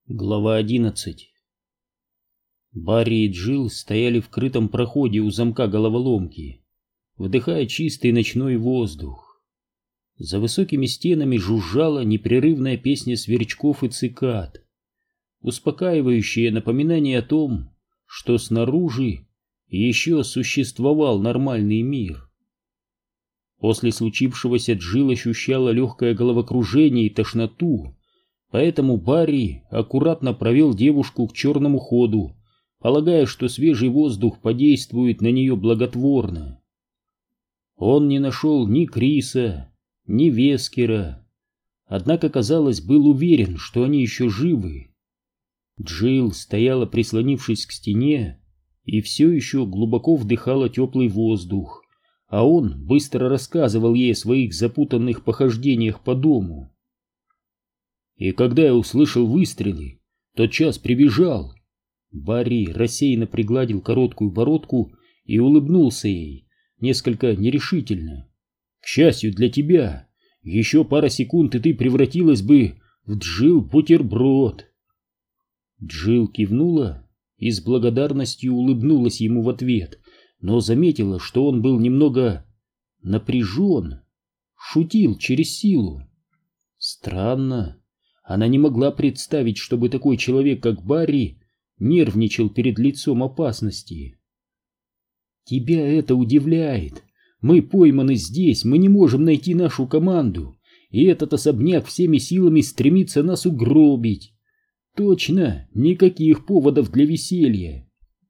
Глава 11. Барри и Джилл стояли в крытом проходе у замка головоломки, вдыхая чистый ночной воздух. За высокими стенами жужжала непрерывная песня сверчков и цикад, успокаивающее напоминание о том, что снаружи еще существовал нормальный мир. После случившегося Джилл ощущала легкое головокружение и тошноту, поэтому Барри аккуратно провел девушку к черному ходу, полагая, что свежий воздух подействует на нее благотворно. Он не нашел ни Криса, ни Вескера, однако, казалось, был уверен, что они еще живы. Джилл стояла, прислонившись к стене, и все еще глубоко вдыхала теплый воздух, а он быстро рассказывал ей о своих запутанных похождениях по дому. И когда я услышал выстрелы, тотчас прибежал. Барри рассеянно пригладил короткую бородку и улыбнулся ей, несколько нерешительно. К счастью для тебя, еще пара секунд, и ты превратилась бы в Джилл-бутерброд. Джилл кивнула и с благодарностью улыбнулась ему в ответ, но заметила, что он был немного напряжен, шутил через силу. Странно. Она не могла представить, чтобы такой человек, как Барри, нервничал перед лицом опасности. «Тебя это удивляет. Мы пойманы здесь, мы не можем найти нашу команду, и этот особняк всеми силами стремится нас угробить. Точно, никаких поводов для веселья.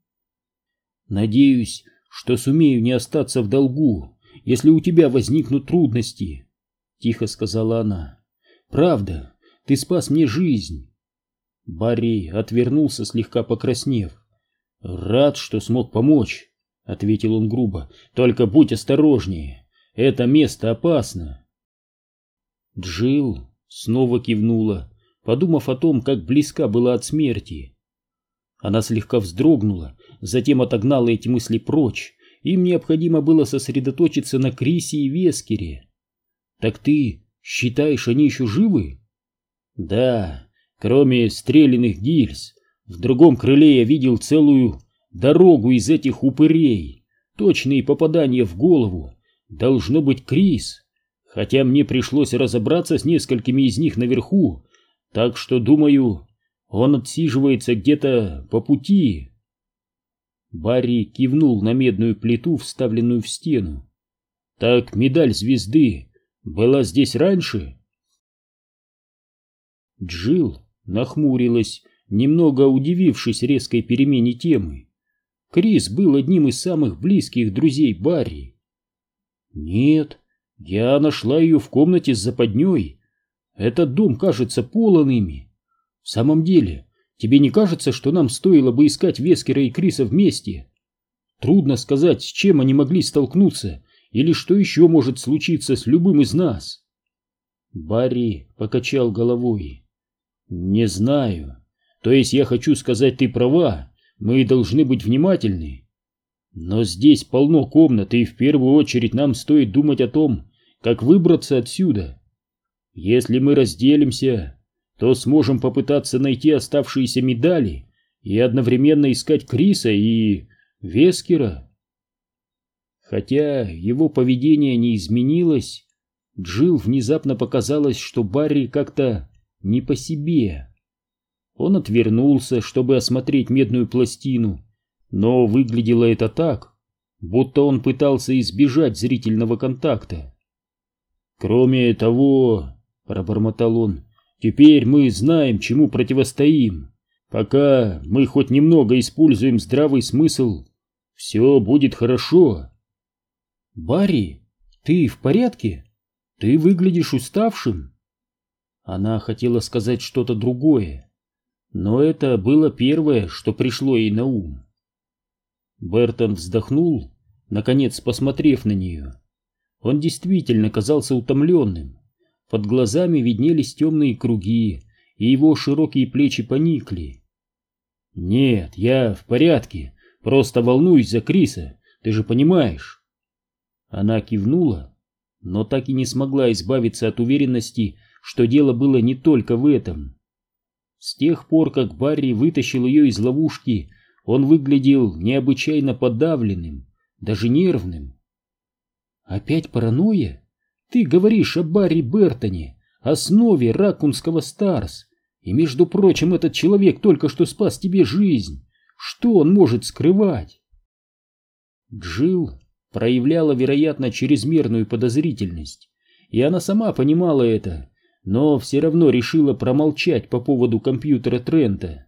Надеюсь, что сумею не остаться в долгу, если у тебя возникнут трудности», — тихо сказала она. «Правда. Ты спас мне жизнь». Барри отвернулся, слегка покраснев. «Рад, что смог помочь», — ответил он грубо. «Только будь осторожнее. Это место опасно». Джилл снова кивнула, подумав о том, как близка была от смерти. Она слегка вздрогнула, затем отогнала эти мысли прочь. Им необходимо было сосредоточиться на Крисе и Вескере. «Так ты считаешь, они еще живы?» «Да, кроме стрелянных гильз, в другом крыле я видел целую дорогу из этих упырей. Точные попадания в голову. Должно быть Крис, хотя мне пришлось разобраться с несколькими из них наверху, так что, думаю, он отсиживается где-то по пути». Барри кивнул на медную плиту, вставленную в стену. «Так медаль звезды была здесь раньше?» Джилл нахмурилась, немного удивившись резкой перемене темы. Крис был одним из самых близких друзей Барри. «Нет, я нашла ее в комнате с западней. Этот дом кажется полон ими. В самом деле, тебе не кажется, что нам стоило бы искать Вескера и Криса вместе? Трудно сказать, с чем они могли столкнуться, или что еще может случиться с любым из нас». Барри покачал головой. «Не знаю. То есть я хочу сказать, ты права, мы должны быть внимательны. Но здесь полно комнат, и в первую очередь нам стоит думать о том, как выбраться отсюда. Если мы разделимся, то сможем попытаться найти оставшиеся медали и одновременно искать Криса и Вескера». Хотя его поведение не изменилось, Джилл внезапно показалось, что Барри как-то не по себе. Он отвернулся, чтобы осмотреть медную пластину, но выглядело это так, будто он пытался избежать зрительного контакта. «Кроме того, — пробормотал он, — теперь мы знаем, чему противостоим. Пока мы хоть немного используем здравый смысл, все будет хорошо». «Барри, ты в порядке? Ты выглядишь уставшим». Она хотела сказать что-то другое, но это было первое, что пришло ей на ум. Бертон вздохнул, наконец посмотрев на нее. Он действительно казался утомленным. Под глазами виднелись темные круги, и его широкие плечи поникли. «Нет, я в порядке, просто волнуюсь за Криса, ты же понимаешь». Она кивнула, но так и не смогла избавиться от уверенности, что дело было не только в этом. С тех пор, как Барри вытащил ее из ловушки, он выглядел необычайно подавленным, даже нервным. «Опять паранойя? Ты говоришь о Барри Бертоне, основе Раккунского Старс, и, между прочим, этот человек только что спас тебе жизнь. Что он может скрывать?» Джилл проявляла, вероятно, чрезмерную подозрительность, и она сама понимала это, но все равно решила промолчать по поводу компьютера Трента.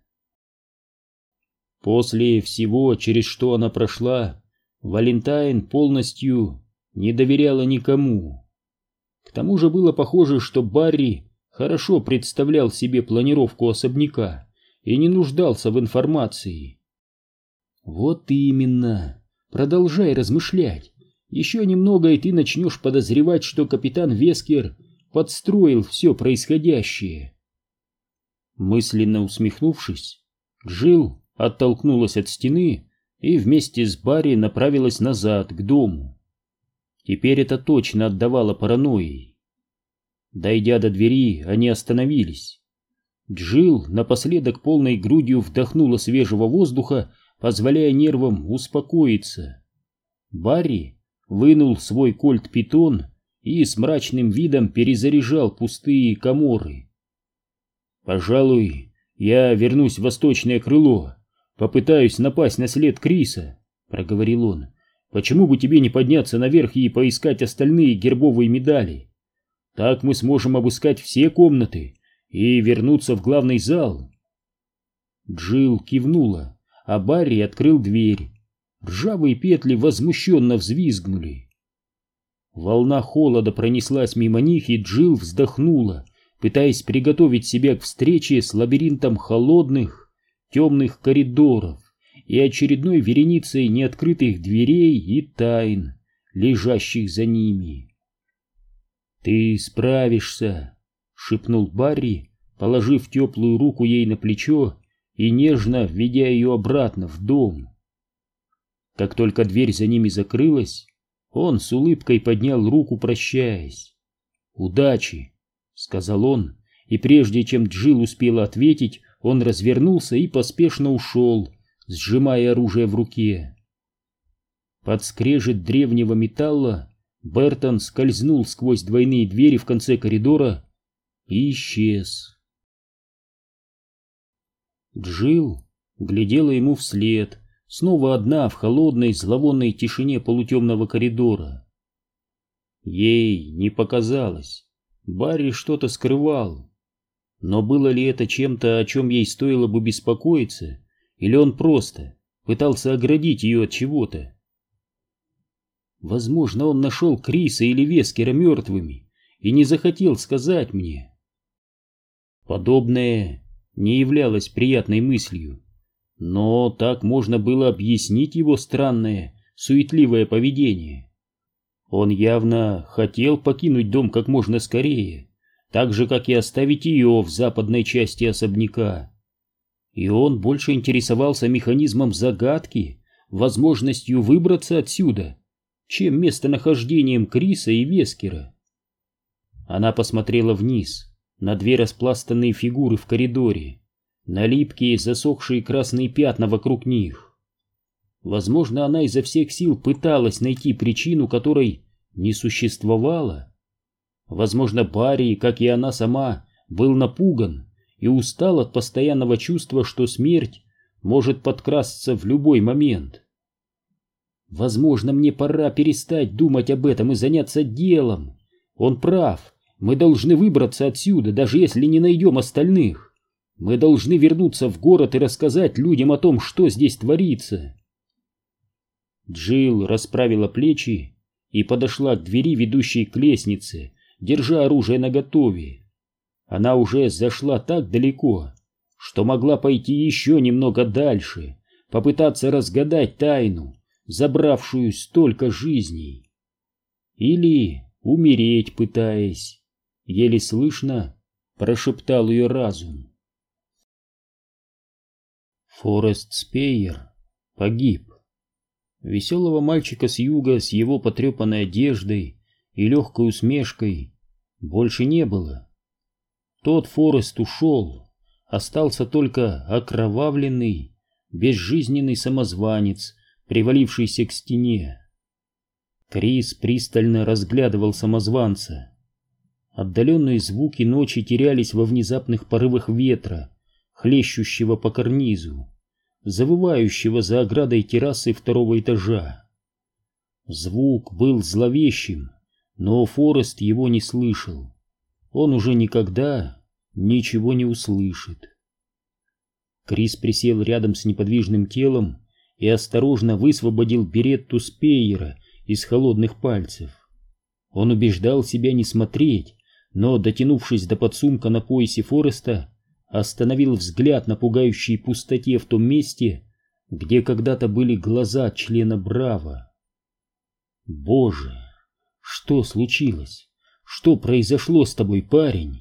После всего, через что она прошла, Валентайн полностью не доверяла никому. К тому же было похоже, что Барри хорошо представлял себе планировку особняка и не нуждался в информации. Вот именно. Продолжай размышлять. Еще немного, и ты начнешь подозревать, что капитан Вескер подстроил все происходящее. Мысленно усмехнувшись, Джилл оттолкнулась от стены и вместе с Барри направилась назад, к дому. Теперь это точно отдавало паранойей. Дойдя до двери, они остановились. Джилл напоследок полной грудью вдохнула свежего воздуха, позволяя нервам успокоиться. Барри вынул свой кольт-питон и с мрачным видом перезаряжал пустые коморы. «Пожалуй, я вернусь в восточное крыло, попытаюсь напасть на след Криса», — проговорил он. «Почему бы тебе не подняться наверх и поискать остальные гербовые медали? Так мы сможем обыскать все комнаты и вернуться в главный зал». Джилл кивнула, а Барри открыл дверь. Ржавые петли возмущенно взвизгнули. Волна холода пронеслась мимо них, и Джилл вздохнула, пытаясь приготовить себя к встрече с лабиринтом холодных, темных коридоров и очередной вереницей неоткрытых дверей и тайн, лежащих за ними. «Ты справишься», — шепнул Барри, положив теплую руку ей на плечо и нежно введя ее обратно в дом. Как только дверь за ними закрылась, он с улыбкой поднял руку, прощаясь. «Удачи», — сказал он, и прежде чем Джилл успела ответить, он развернулся и поспешно ушел, сжимая оружие в руке. Под скрежет древнего металла Бертон скользнул сквозь двойные двери в конце коридора и исчез. Джилл глядела ему вслед, снова одна в холодной зловонной тишине полутемного коридора. Ей не показалось, Барри что-то скрывал. Но было ли это чем-то, о чем ей стоило бы беспокоиться, или он просто пытался оградить ее от чего-то? Возможно, он нашел Криса или Вескера мертвыми и не захотел сказать мне. Подобное не являлось приятной мыслью, но так можно было объяснить его странное, суетливое поведение. Он явно хотел покинуть дом как можно скорее, так же, как и оставить ее в западной части особняка. И он больше интересовался механизмом загадки, возможностью выбраться отсюда, чем местонахождением Криса и Вескера. Она посмотрела вниз, на две распластанные фигуры в коридоре, на липкие засохшие красные пятна вокруг них. Возможно, она изо всех сил пыталась найти причину, которой не существовало. Возможно, Барри, как и она сама, был напуган и устал от постоянного чувства, что смерть может подкрасться в любой момент. Возможно, мне пора перестать думать об этом и заняться делом. Он прав. Мы должны выбраться отсюда, даже если не найдем остальных. Мы должны вернуться в город и рассказать людям о том, что здесь творится. Джилл расправила плечи и подошла к двери, ведущей к лестнице, держа оружие наготове. Она уже зашла так далеко, что могла пойти еще немного дальше, попытаться разгадать тайну, забравшую столько жизней. Или умереть пытаясь, еле слышно прошептал ее разум. Форест Спейер погиб. Веселого мальчика с юга с его потрепанной одеждой и легкой усмешкой больше не было. Тот Форест ушел, остался только окровавленный, безжизненный самозванец, привалившийся к стене. Крис пристально разглядывал самозванца. Отдаленные звуки ночи терялись во внезапных порывах ветра, хлещущего по карнизу, завывающего за оградой террасы второго этажа. Звук был зловещим, но Форест его не слышал. Он уже никогда ничего не услышит. Крис присел рядом с неподвижным телом и осторожно высвободил беретту Спейера из холодных пальцев. Он убеждал себя не смотреть, но, дотянувшись до подсумка на поясе Фореста, остановил взгляд на пугающей пустоте в том месте, где когда-то были глаза члена Браво. Боже, что случилось? Что произошло с тобой, парень?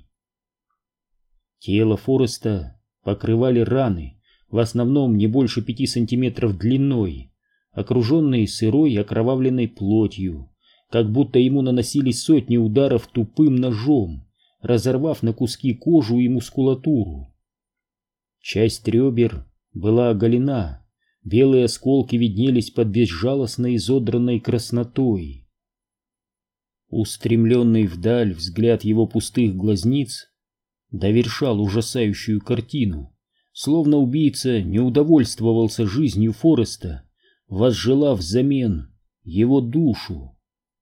Тело Фореста покрывали раны, в основном не больше 5 сантиметров длиной, окруженные сырой окровавленной плотью, как будто ему наносили сотни ударов тупым ножом, разорвав на куски кожу и мускулатуру. Часть ребер была оголена, белые осколки виднелись под безжалостно изодранной краснотой. Устремленный вдаль взгляд его пустых глазниц довершал ужасающую картину, словно убийца не удовольствовался жизнью Фореста, возжелав взамен его душу.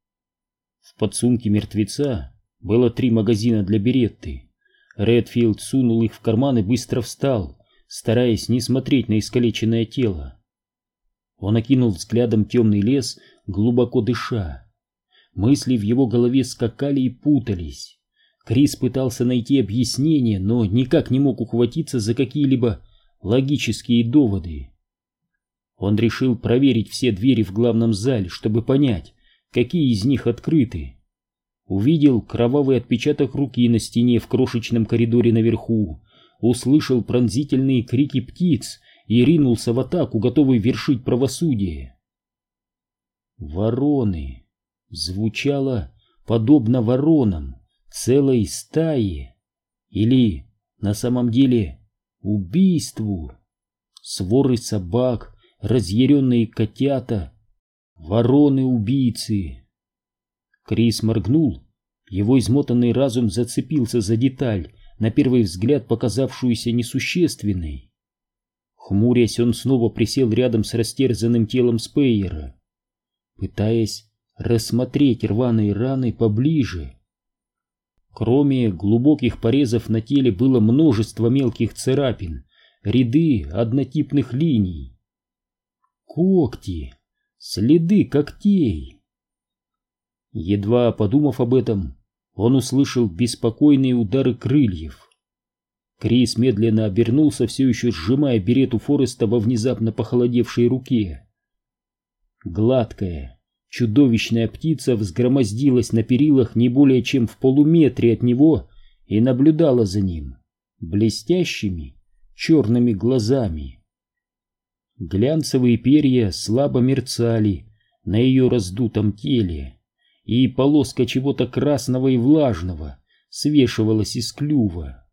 В подсумке мертвеца было 3 магазина для беретты. Редфилд сунул их в карман и быстро встал, стараясь не смотреть на искалеченное тело. Он окинул взглядом темный лес, глубоко дыша. Мысли в его голове скакали и путались. Крис пытался найти объяснение, но никак не мог ухватиться за какие-либо логические доводы. Он решил проверить все двери в главном зале, чтобы понять, какие из них открыты. Увидел кровавый отпечаток руки на стене в крошечном коридоре наверху, услышал пронзительные крики птиц и ринулся в атаку, готовый вершить правосудие. Вороны. Звучало подобно воронам целой стаи. Или, на самом деле, убийству. Своры собак, разъяренные котята, вороны-убийцы. Крис моргнул, его измотанный разум зацепился за деталь, на первый взгляд показавшуюся несущественной. Хмурясь, он снова присел рядом с растерзанным телом Спейера, пытаясь рассмотреть рваные раны поближе. Кроме глубоких порезов на теле было множество мелких царапин, ряды однотипных линий. Когти, следы когтей. Едва подумав об этом, он услышал беспокойные удары крыльев. Крис медленно обернулся, все еще сжимая беретту Фореста во внезапно похолодевшей руке. Гладкая, чудовищная птица взгромоздилась на перилах не более чем в полуметре от него и наблюдала за ним блестящими черными глазами. Глянцевые перья слабо мерцали на ее раздутом теле, и полоска чего-то красного и влажного свешивалась из клюва.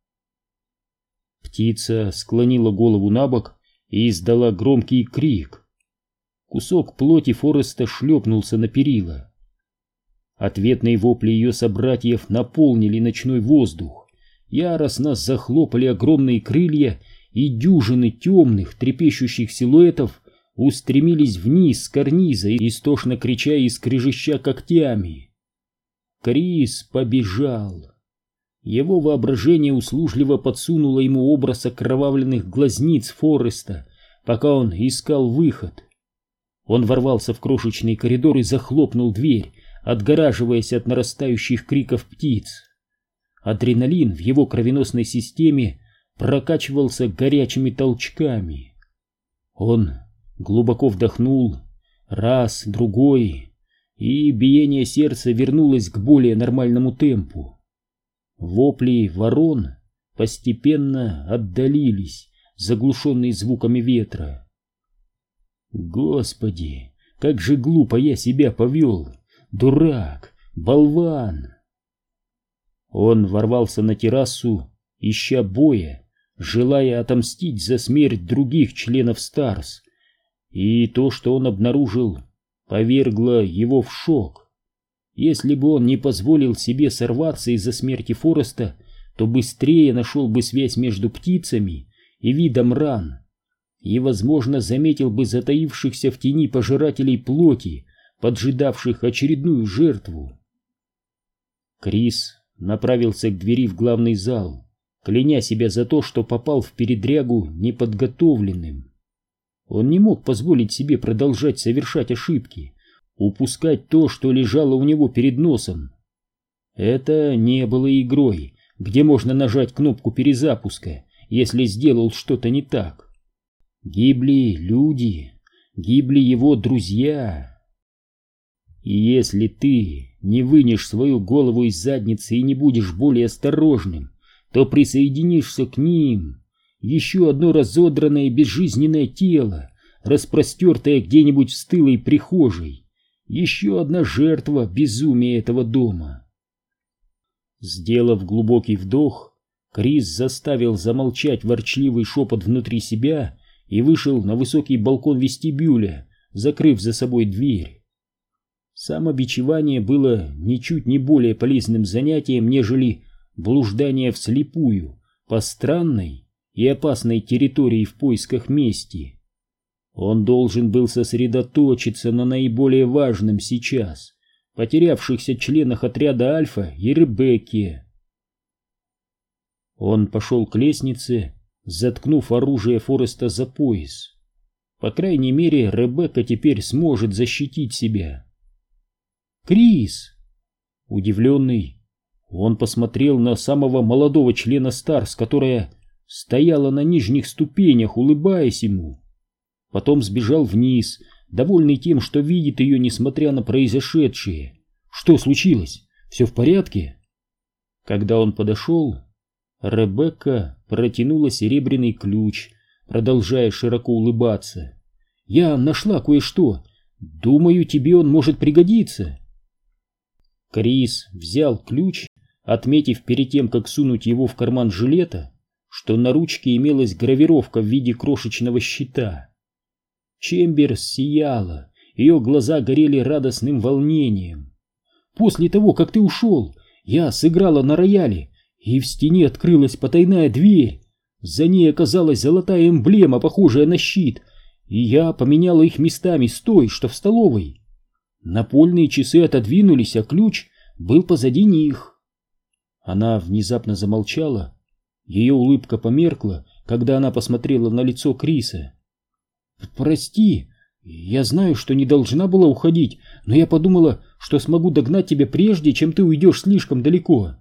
Птица склонила голову набок и издала громкий крик. Кусок плоти Фореста шлепнулся на перила. Ответные вопли ее собратьев наполнили ночной воздух, яростно захлопали огромные крылья, и дюжины темных трепещущих силуэтов устремились вниз с карниза, истошно крича и скрежеща когтями. Крис побежал. Его воображение услужливо подсунуло ему образ окровавленных глазниц Фореста, пока он искал выход. Он ворвался в крошечный коридор и захлопнул дверь, отгораживаясь от нарастающих криков птиц. Адреналин в его кровеносной системе прокачивался горячими толчками. Он глубоко вдохнул, раз, другой, и биение сердца вернулось к более нормальному темпу. Вопли ворон постепенно отдалились, заглушенные звуками ветра. Господи, как же глупо я себя повел! Дурак, болван! Он ворвался на террасу, ища боя, желая отомстить за смерть других членов Старс, и то, что он обнаружил, повергло его в шок. Если бы он не позволил себе сорваться из-за смерти Фореста, то быстрее нашел бы связь между птицами и видом ран, и, возможно, заметил бы затаившихся в тени пожирателей плоти, поджидавших очередную жертву. Крис направился к двери в главный зал, кляня себя за то, что попал в передрягу неподготовленным. Он не мог позволить себе продолжать совершать ошибки, упускать то, что лежало у него перед носом. Это не было игрой, где можно нажать кнопку перезапуска, если сделал что-то не так. Гибли люди, гибли его друзья. И если ты не вынешь свою голову из задницы и не будешь более осторожным, то присоединишься к ним. Еще одно разодранное безжизненное тело, распростертое где-нибудь в стылой прихожей. Еще одна жертва безумия этого дома. Сделав глубокий вдох, Крис заставил замолчать ворчливый шепот внутри себя и вышел на высокий балкон вестибюля, закрыв за собой дверь. Самобичевание было ничуть не более полезным занятием, нежели блуждание вслепую по странной и опасной территории в поисках мести. Он должен был сосредоточиться на наиболее важном сейчас — потерявшихся членах отряда Альфа и Ребекке. Он пошел к лестнице, заткнув оружие Фореста за пояс. По крайней мере, Ребекка теперь сможет защитить себя. «Крис!» Удивленный, он посмотрел на самого молодого члена Старс, которая стояла на нижних ступенях, улыбаясь ему. Потом сбежал вниз, довольный тем, что видит ее, несмотря на произошедшее. «Что случилось? Все в порядке?» Когда он подошел, Ребекка протянула серебряный ключ, продолжая широко улыбаться. «Я нашла кое-что. Думаю, тебе он может пригодиться». Крис взял ключ, отметив перед тем, как сунуть его в карман жилета, что на ручке имелась гравировка в виде крошечного щита. Чемберс сияла, ее глаза горели радостным волнением. «После того, как ты ушел, я сыграла на рояле, и в стене открылась потайная дверь. За ней оказалась золотая эмблема, похожая на щит, и я поменяла их местами с той, что в столовой. Напольные часы отодвинулись, а ключ был позади них». Она внезапно замолчала. Ее улыбка померкла, когда она посмотрела на лицо Криса. «Прости, я знаю, что не должна была уходить, но я подумала, что смогу догнать тебя прежде, чем ты уйдешь слишком далеко».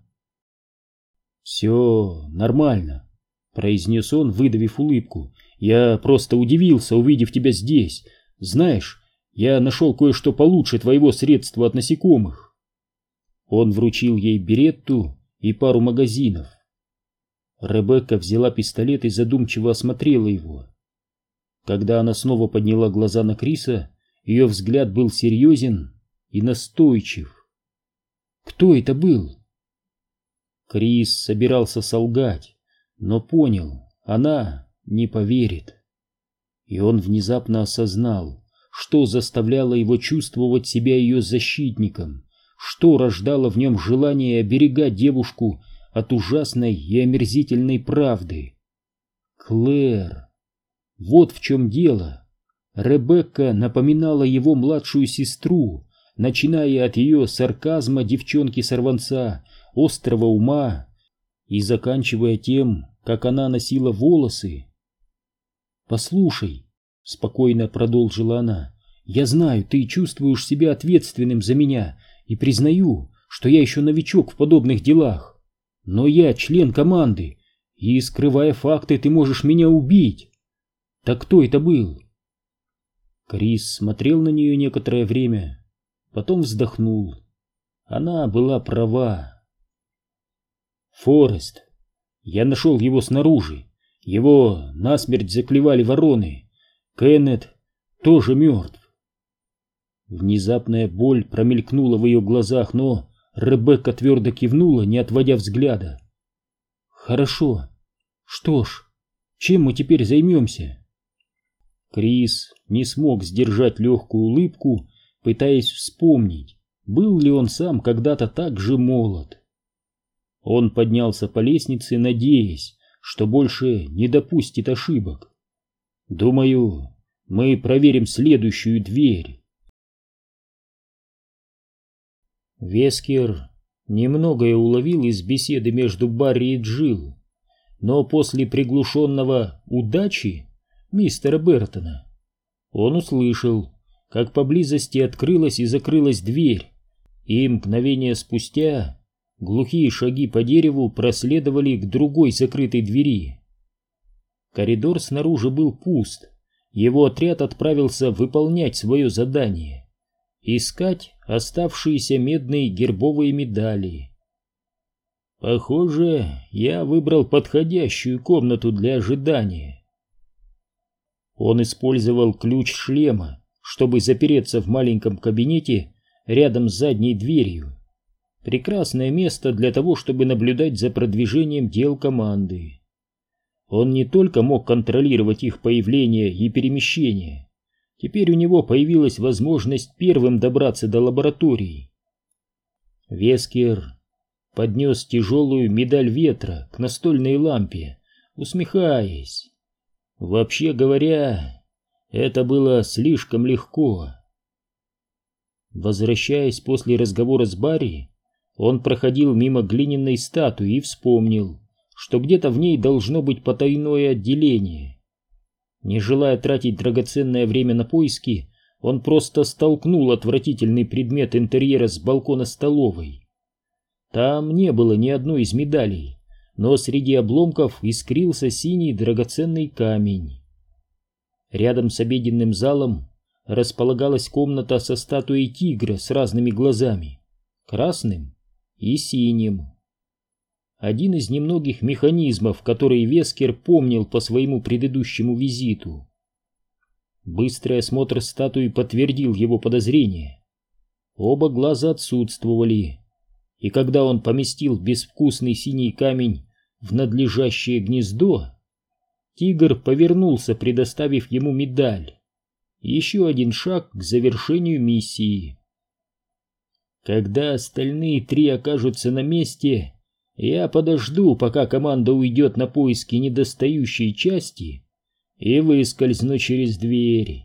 «Все нормально», — произнес он, выдавив улыбку. «Я просто удивился, увидев тебя здесь. Знаешь, я нашел кое-что получше твоего средства от насекомых». Он вручил ей беретту и пару магазинов. Ребекка взяла пистолет и задумчиво осмотрела его. Когда она снова подняла глаза на Криса, ее взгляд был серьезен и настойчив. «Кто это был?» Крис собирался солгать, но понял, она не поверит. И он внезапно осознал, что заставляло его чувствовать себя ее защитником, что рождало в нем желание оберегать девушку от ужасной и омерзительной правды. Клэр. Вот в чем дело. Ребекка напоминала его младшую сестру, начиная от ее сарказма девчонки-сорванца, острого ума и заканчивая тем, как она носила волосы. «Послушай», — спокойно продолжила она, — «я знаю, ты чувствуешь себя ответственным за меня и признаю, что я еще новичок в подобных делах. Но я член команды, и, скрывая факты, ты можешь меня убить. Так кто это был?» Крис смотрел на нее некоторое время, потом вздохнул. Она была права. «Форест. Я нашел его снаружи. Его насмерть заклевали вороны. Кеннет тоже мертв». Внезапная боль промелькнула в ее глазах, но Ребекка твердо кивнула, не отводя взгляда. «Хорошо. Что ж, Чем мы теперь займемся?» Крис не смог сдержать легкую улыбку, пытаясь вспомнить, был ли он сам когда-то так же молод. Он поднялся по лестнице, надеясь, что больше не допустит ошибок. «Думаю, мы проверим следующую дверь». Вескер немногое уловил из беседы между Барри и Джилл, но после приглушенного «удачи» мистера Бертона он услышал, как поблизости открылась и закрылась дверь, и мгновение спустя глухие шаги по дереву проследовали к другой закрытой двери. Коридор снаружи был пуст, его отряд отправился выполнять свое задание — искать оставшиеся медные гербовые медали. «Похоже, я выбрал подходящую комнату для ожидания». Он использовал ключ шлема, чтобы запереться в маленьком кабинете рядом с задней дверью. Прекрасное место для того, чтобы наблюдать за продвижением дел команды. Он не только мог контролировать их появление и перемещение, теперь у него появилась возможность первым добраться до лаборатории. Вескер поднес тяжелую медаль ветра к настольной лампе, усмехаясь. Вообще говоря, это было слишком легко. Возвращаясь после разговора с Барри, он проходил мимо глиняной статуи и вспомнил, что где-то в ней должно быть потайное отделение. Не желая тратить драгоценное время на поиски, он просто столкнул отвратительный предмет интерьера с балкона столовой. Там не было ни одной из медалей, но среди обломков искрился синий драгоценный камень. Рядом с обеденным залом располагалась комната со статуей тигра с разными глазами, красным и синим. Один из немногих механизмов, которые Вескер помнил по своему предыдущему визиту. Быстрый осмотр статуи подтвердил его подозрения. Оба глаза отсутствовали, и когда он поместил безвкусный синий камень в надлежащее гнездо, тигр повернулся, предоставив ему медаль. Еще один шаг к завершению миссии. Когда остальные три окажутся на месте, я подожду, пока команда уйдет на поиски недостающей части, и выскользну через дверь.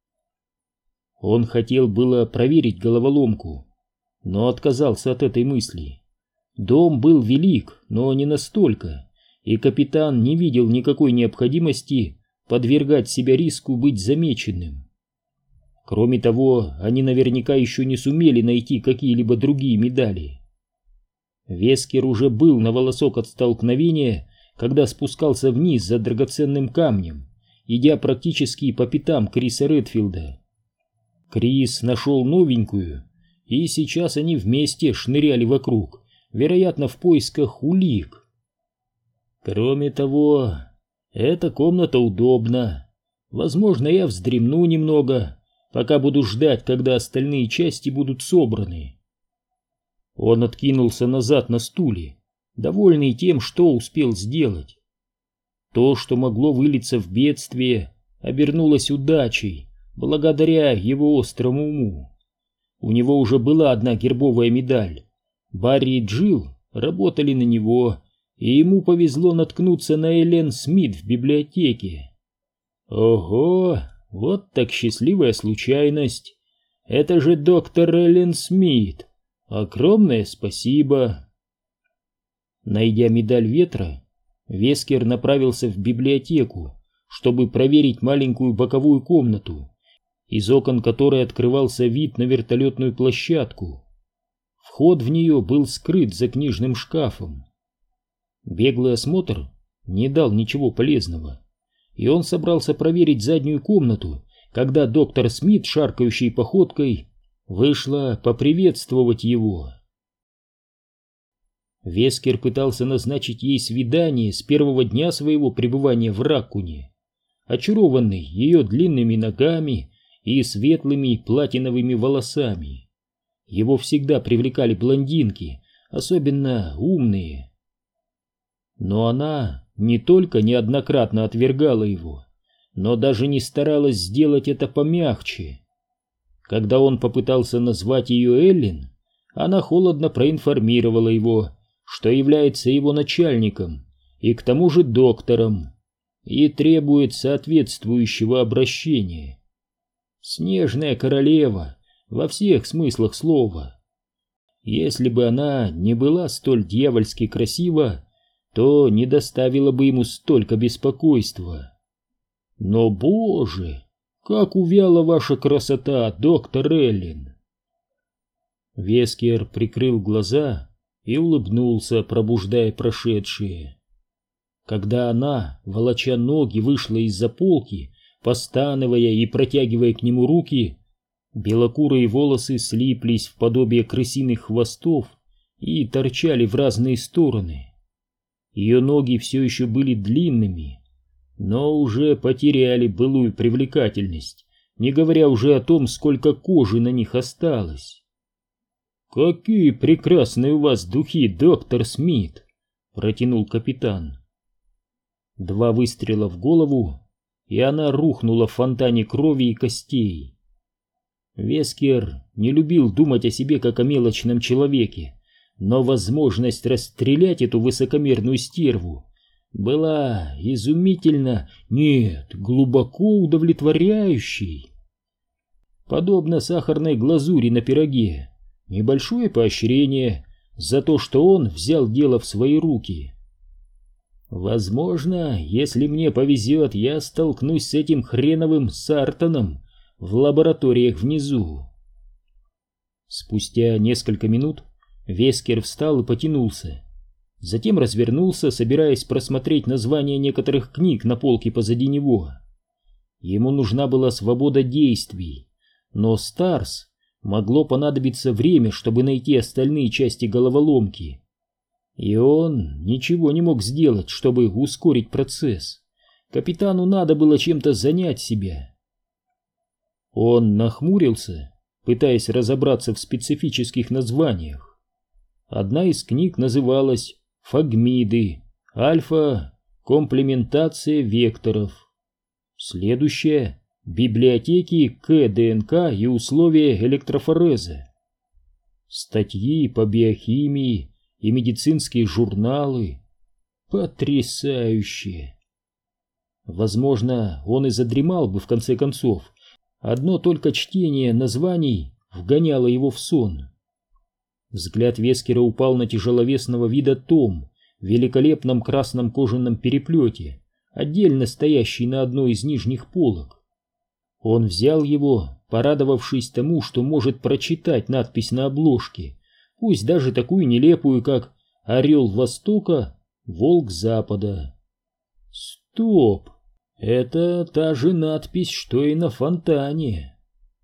Он хотел было проверить головоломку, но отказался от этой мысли. Дом был велик, но не настолько, и капитан не видел никакой необходимости подвергать себя риску быть замеченным. Кроме того, они наверняка еще не сумели найти какие-либо другие медали. Вескер уже был на волосок от столкновения, когда спускался вниз за драгоценным камнем, идя практически по пятам Криса Редфилда. Крис нашел новенькую, и сейчас они вместе шныряли вокруг, вероятно, в поисках улик. Кроме того, эта комната удобна. Возможно, я вздремну немного, пока буду ждать, когда остальные части будут собраны. Он откинулся назад на стуле, довольный тем, что успел сделать. То, что могло вылиться в бедствие, обернулось удачей, благодаря его острому уму. У него уже была одна гербовая медаль. Барри и Джилл работали на него, и ему повезло наткнуться на Эллен Смит в библиотеке. Ого, вот так счастливая случайность. Это же доктор Эллен Смит. Огромное спасибо. Найдя медаль ветра, Вескер направился в библиотеку, чтобы проверить маленькую боковую комнату, из окон которой открывался вид на вертолетную площадку. Вход в нее был скрыт за книжным шкафом. Беглый осмотр не дал ничего полезного, и он собрался проверить заднюю комнату, когда доктор Смит, шаркающей походкой, вышла поприветствовать его. Вескер пытался назначить ей свидание с первого дня своего пребывания в Раккуне, очарованный ее длинными ногами и светлыми платиновыми волосами. Его всегда привлекали блондинки, особенно умные. Но она не только неоднократно отвергала его, но даже не старалась сделать это помягче. Когда он попытался назвать ее Эллин, она холодно проинформировала его, что является его начальником и к тому же доктором, и требует соответствующего обращения. Снежная королева во всех смыслах слова. Если бы она не была столь дьявольски красива, то не доставила бы ему столько беспокойства. Но, боже, как увяла ваша красота, доктор Эллин! Вескер прикрыл глаза и улыбнулся, пробуждая прошедшее. Когда она, волоча ноги, вышла из-за полки, постановая и протягивая к нему руки, белокурые волосы слиплись в подобие крысиных хвостов и торчали в разные стороны. Ее ноги все еще были длинными, но уже потеряли былую привлекательность, не говоря уже о том, сколько кожи на них осталось. «Какие прекрасные у вас духи, доктор Смит!» — протянул капитан. 2 выстрела в голову, и она рухнула в фонтане крови и костей. Вескер не любил думать о себе как о мелочном человеке, но возможность расстрелять эту высокомерную стерву была изумительно, нет, глубоко удовлетворяющей. Подобно сахарной глазури на пироге, небольшое поощрение за то, что он взял дело в свои руки. Возможно, если мне повезет, я столкнусь с этим хреновым Сартоном в лабораториях внизу. Спустя несколько минут Вескер встал и потянулся. Затем развернулся, собираясь просмотреть названия некоторых книг на полке позади него. Ему нужна была свобода действий, но Старс могло понадобиться время, чтобы найти остальные части головоломки. И он ничего не мог сделать, чтобы ускорить процесс. Капитану надо было чем-то занять себя. Он нахмурился, пытаясь разобраться в специфических названиях. Одна из книг называлась «Фагмиды. Альфа-комплементация векторов». Следующая — «Библиотеки КДНК и условия электрофореза». Статьи по биохимии и медицинские журналы. Потрясающе! Возможно, он и задремал бы в конце концов. Одно только чтение названий вгоняло его в сон. Взгляд Вескера упал на тяжеловесного вида том в великолепном красном кожаном переплете, отдельно стоящий на одной из нижних полок. Он взял его, порадовавшись тому, что может прочитать надпись на обложке, пусть даже такую нелепую, как «Орел Востока, Волк Запада». Стоп! Это та же надпись, что и на фонтане.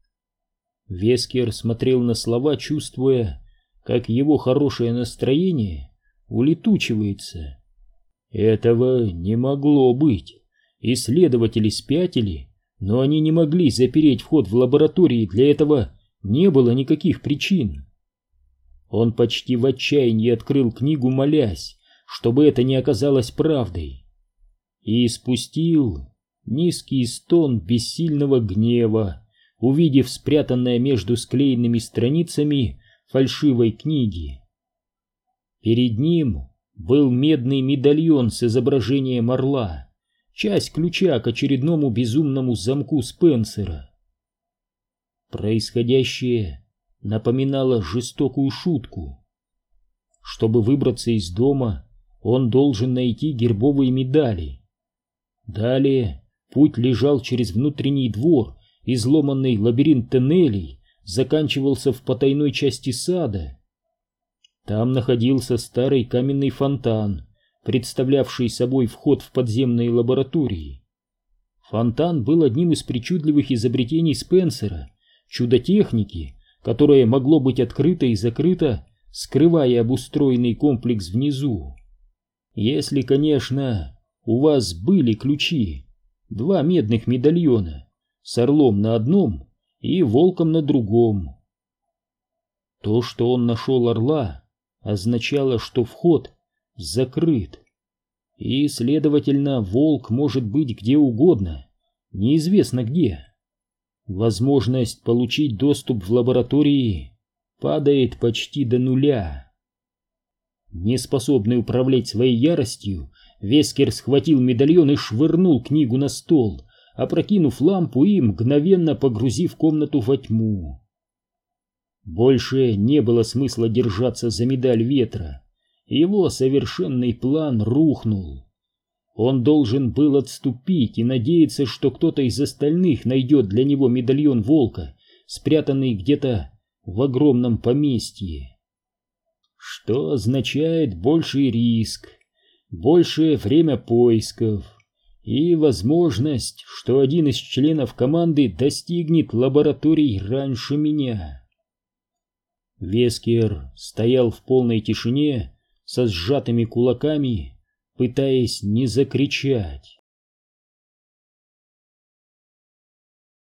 Вескер смотрел на слова, чувствуя, как его хорошее настроение улетучивается. Этого не могло быть. Исследователи спятили, но они не могли запереть вход в лаборатории, для этого не было никаких причин. Он почти в отчаянии открыл книгу, молясь, чтобы это не оказалось правдой, и испустил низкий стон бессильного гнева, увидев спрятанное между склеенными страницами фальшивой книги. Перед ним был медный медальон с изображением орла, часть ключа к очередному безумному замку Спенсера. Происходящее напоминало жестокую шутку. Чтобы выбраться из дома, он должен найти гербовые медали. Далее путь лежал через внутренний двор, изломанный лабиринт тоннелей заканчивался в потайной части сада. Там находился старый каменный фонтан, представлявший собой вход в подземные лаборатории. Фонтан был одним из причудливых изобретений Спенсера, чудо техники, которое могло быть открыто и закрыто, скрывая обустроенный комплекс внизу. Если, конечно, у вас были ключи, 2 медных медальона с орлом на одном и волком на другом. То, что он нашел орла, означало, что вход закрыт. И, следовательно, волк может быть где угодно, неизвестно где. Возможность получить доступ в лаборатории падает почти до нуля. Неспособный управлять своей яростью, Вескер схватил медальон и швырнул книгу на стол, опрокинув лампу и мгновенно погрузив комнату во тьму. Больше не было смысла держаться за медаль ветра. Его совершенный план рухнул. Он должен был отступить и надеяться, что кто-то из остальных найдет для него медальон волка, спрятанный где-то в огромном поместье. Что означает больший риск, большее время поисков и возможность, что один из членов команды достигнет лабораторий раньше меня. Вескер стоял в полной тишине, со сжатыми кулаками, пытаясь не закричать.